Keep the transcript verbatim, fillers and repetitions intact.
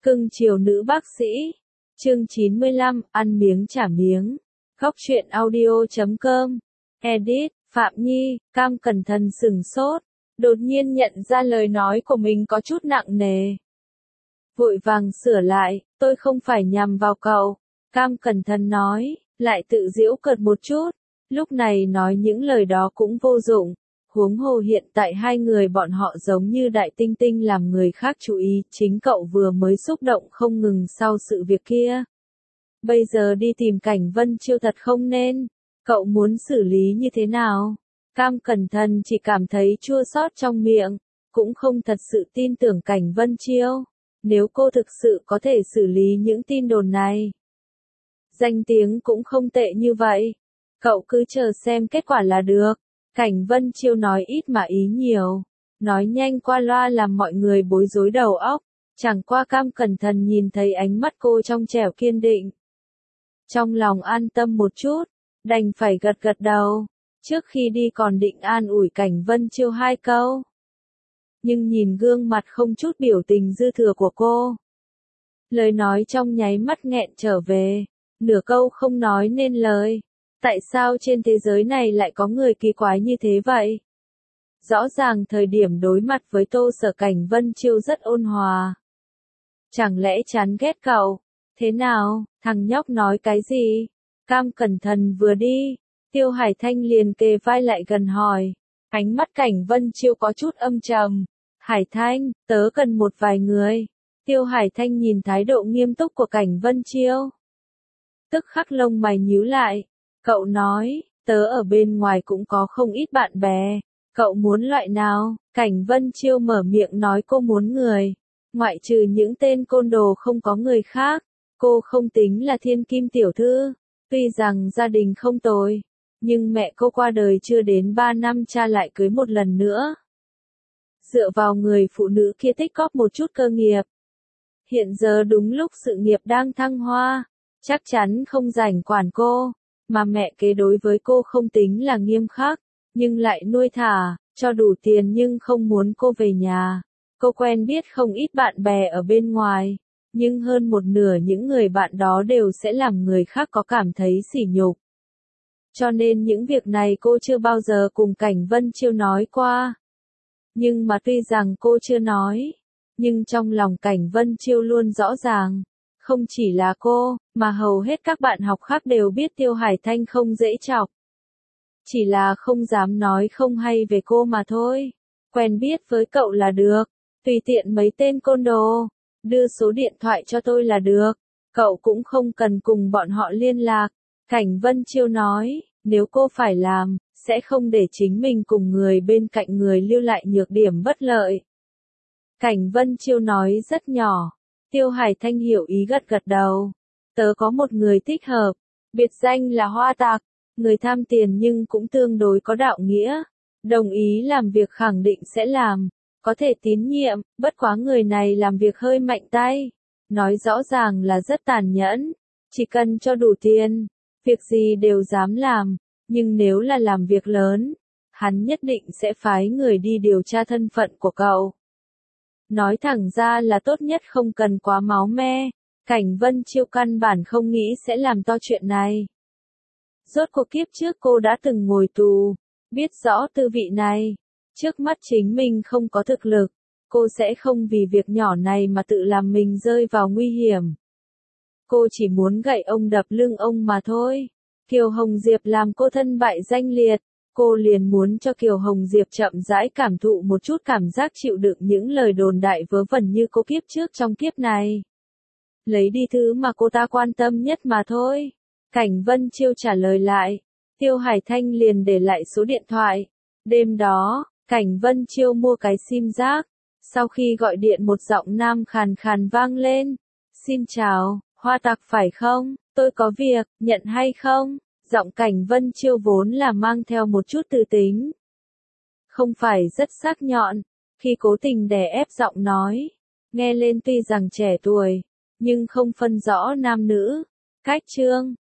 Cưng chiều nữ bác sĩ. Chương chín mươi lăm, ăn miếng trả miếng. Góc truyện audio chấm com. Edit, Phạm Nhi. Cam cẩn thận sửng sốt. Đột nhiên nhận ra lời nói của mình có chút nặng nề. Vội vàng sửa lại, tôi không phải nhằm vào cậu. Cam cẩn thận nói, lại tự giễu cợt một chút. Lúc này nói những lời đó cũng vô dụng. Huống hồ hiện tại hai người bọn họ giống như đại tinh tinh làm người khác chú ý, chính cậu vừa mới xúc động không ngừng sau sự việc kia. Bây giờ đi tìm Cảnh Vân Chiêu thật không nên, cậu muốn xử lý như thế nào? Cam cẩn thận chỉ cảm thấy chua xót trong miệng, cũng không thật sự tin tưởng Cảnh Vân Chiêu. Nếu cô thực sự có thể xử lý những tin đồn này, danh tiếng cũng không tệ như vậy. Cậu cứ chờ xem kết quả là được. Cảnh Vân Chiêu nói ít mà ý nhiều, nói nhanh qua loa làm mọi người bối rối đầu óc. Chẳng qua Cam cẩn thận nhìn thấy ánh mắt cô trong trẻo kiên định. Trong lòng an tâm một chút, đành phải gật gật đầu. Trước khi đi còn định an ủi Cảnh Vân Chiêu hai câu. Nhưng nhìn gương mặt không chút biểu tình dư thừa của cô, lời nói trong nháy mắt nghẹn trở về, nửa câu không nói nên lời. Tại sao trên thế giới này lại có người kỳ quái như thế vậy? Rõ ràng thời điểm đối mặt với Tô Sở Cảnh Vân Chiêu rất ôn hòa. Chẳng lẽ chán ghét cậu? Thế nào, thằng nhóc nói cái gì? Cam cẩn thận vừa đi, Tiêu Hải Thanh liền kề vai lại gần hỏi. Ánh mắt Cảnh Vân Chiêu có chút âm trầm. Hải Thanh, tớ cần một vài người. Tiêu Hải Thanh nhìn thái độ nghiêm túc của Cảnh Vân Chiêu, tức khắc lông mày nhíu lại. Cậu nói, tớ ở bên ngoài cũng có không ít bạn bè. Cậu muốn loại nào? Cảnh Vân Chiêu mở miệng nói cô muốn người. Ngoại trừ những tên côn đồ không có người khác. Cô không tính là thiên kim tiểu thư. Tuy rằng gia đình không tồi, nhưng mẹ cô qua đời chưa đến ba năm cha lại cưới một lần nữa. Dựa vào người phụ nữ kia tích góp một chút cơ nghiệp. Hiện giờ đúng lúc sự nghiệp đang thăng hoa, chắc chắn không rảnh quản cô. Mà mẹ kế đối với cô không tính là nghiêm khắc, nhưng lại nuôi thả, cho đủ tiền nhưng không muốn cô về nhà. Cô quen biết không ít bạn bè ở bên ngoài, nhưng hơn một nửa những người bạn đó đều sẽ làm người khác có cảm thấy sỉ nhục. Cho nên những việc này cô chưa bao giờ cùng Cảnh Vân Chiêu nói qua. Nhưng mà tuy rằng cô chưa nói, nhưng trong lòng Cảnh Vân Chiêu luôn rõ ràng. Không chỉ là cô, mà hầu hết các bạn học khác đều biết Tiêu Hải Thanh không dễ chọc. Chỉ là không dám nói không hay về cô mà thôi. Quen biết với cậu là được. Tùy tiện mấy tên côn đồ. Đưa số điện thoại cho tôi là được. Cậu cũng không cần cùng bọn họ liên lạc. Cảnh Vân Chiêu nói, nếu cô phải làm, sẽ không để chính mình cùng người bên cạnh người lưu lại nhược điểm bất lợi. Cảnh Vân Chiêu nói rất nhỏ. Tiêu Hải Thanh hiểu ý gật gật đầu. Tớ có một người thích hợp, biệt danh là Hoa Tạc, người tham tiền nhưng cũng tương đối có đạo nghĩa. Đồng ý làm việc khẳng định sẽ làm, có thể tín nhiệm, bất quá người này làm việc hơi mạnh tay. Nói rõ ràng là rất tàn nhẫn, chỉ cần cho đủ tiền, việc gì đều dám làm, nhưng nếu là làm việc lớn, hắn nhất định sẽ phái người đi điều tra thân phận của cậu. Nói thẳng ra là tốt nhất không cần quá máu me. Cảnh Vân Chiêu căn bản không nghĩ sẽ làm to chuyện này. Rốt cuộc kiếp trước cô đã từng ngồi tù, biết rõ tư vị này. Trước mắt chính mình không có thực lực, cô sẽ không vì việc nhỏ này mà tự làm mình rơi vào nguy hiểm. Cô chỉ muốn gậy ông đập lưng ông mà thôi. Kiều Hồng Diệp làm cô thân bại danh liệt. Cô liền muốn cho Kiều Hồng Diệp chậm rãi cảm thụ một chút cảm giác chịu đựng những lời đồn đại vớ vẩn như cô kiếp trước trong kiếp này. Lấy đi thứ mà cô ta quan tâm nhất mà thôi. Cảnh Vân Chiêu trả lời lại. Tiêu Hải Thanh liền để lại số điện thoại. Đêm đó, Cảnh Vân Chiêu mua cái sim giác. Sau khi gọi điện một giọng nam khàn khàn vang lên. Xin chào, Hoa Tạc phải không? Tôi có việc, nhận hay không? Giọng Cảnh Vân Chiêu vốn là mang theo một chút tư tính. Không phải rất sắc nhọn, khi cố tình đè ép giọng nói. Nghe lên tuy rằng trẻ tuổi, nhưng không phân rõ nam nữ. Cách chương,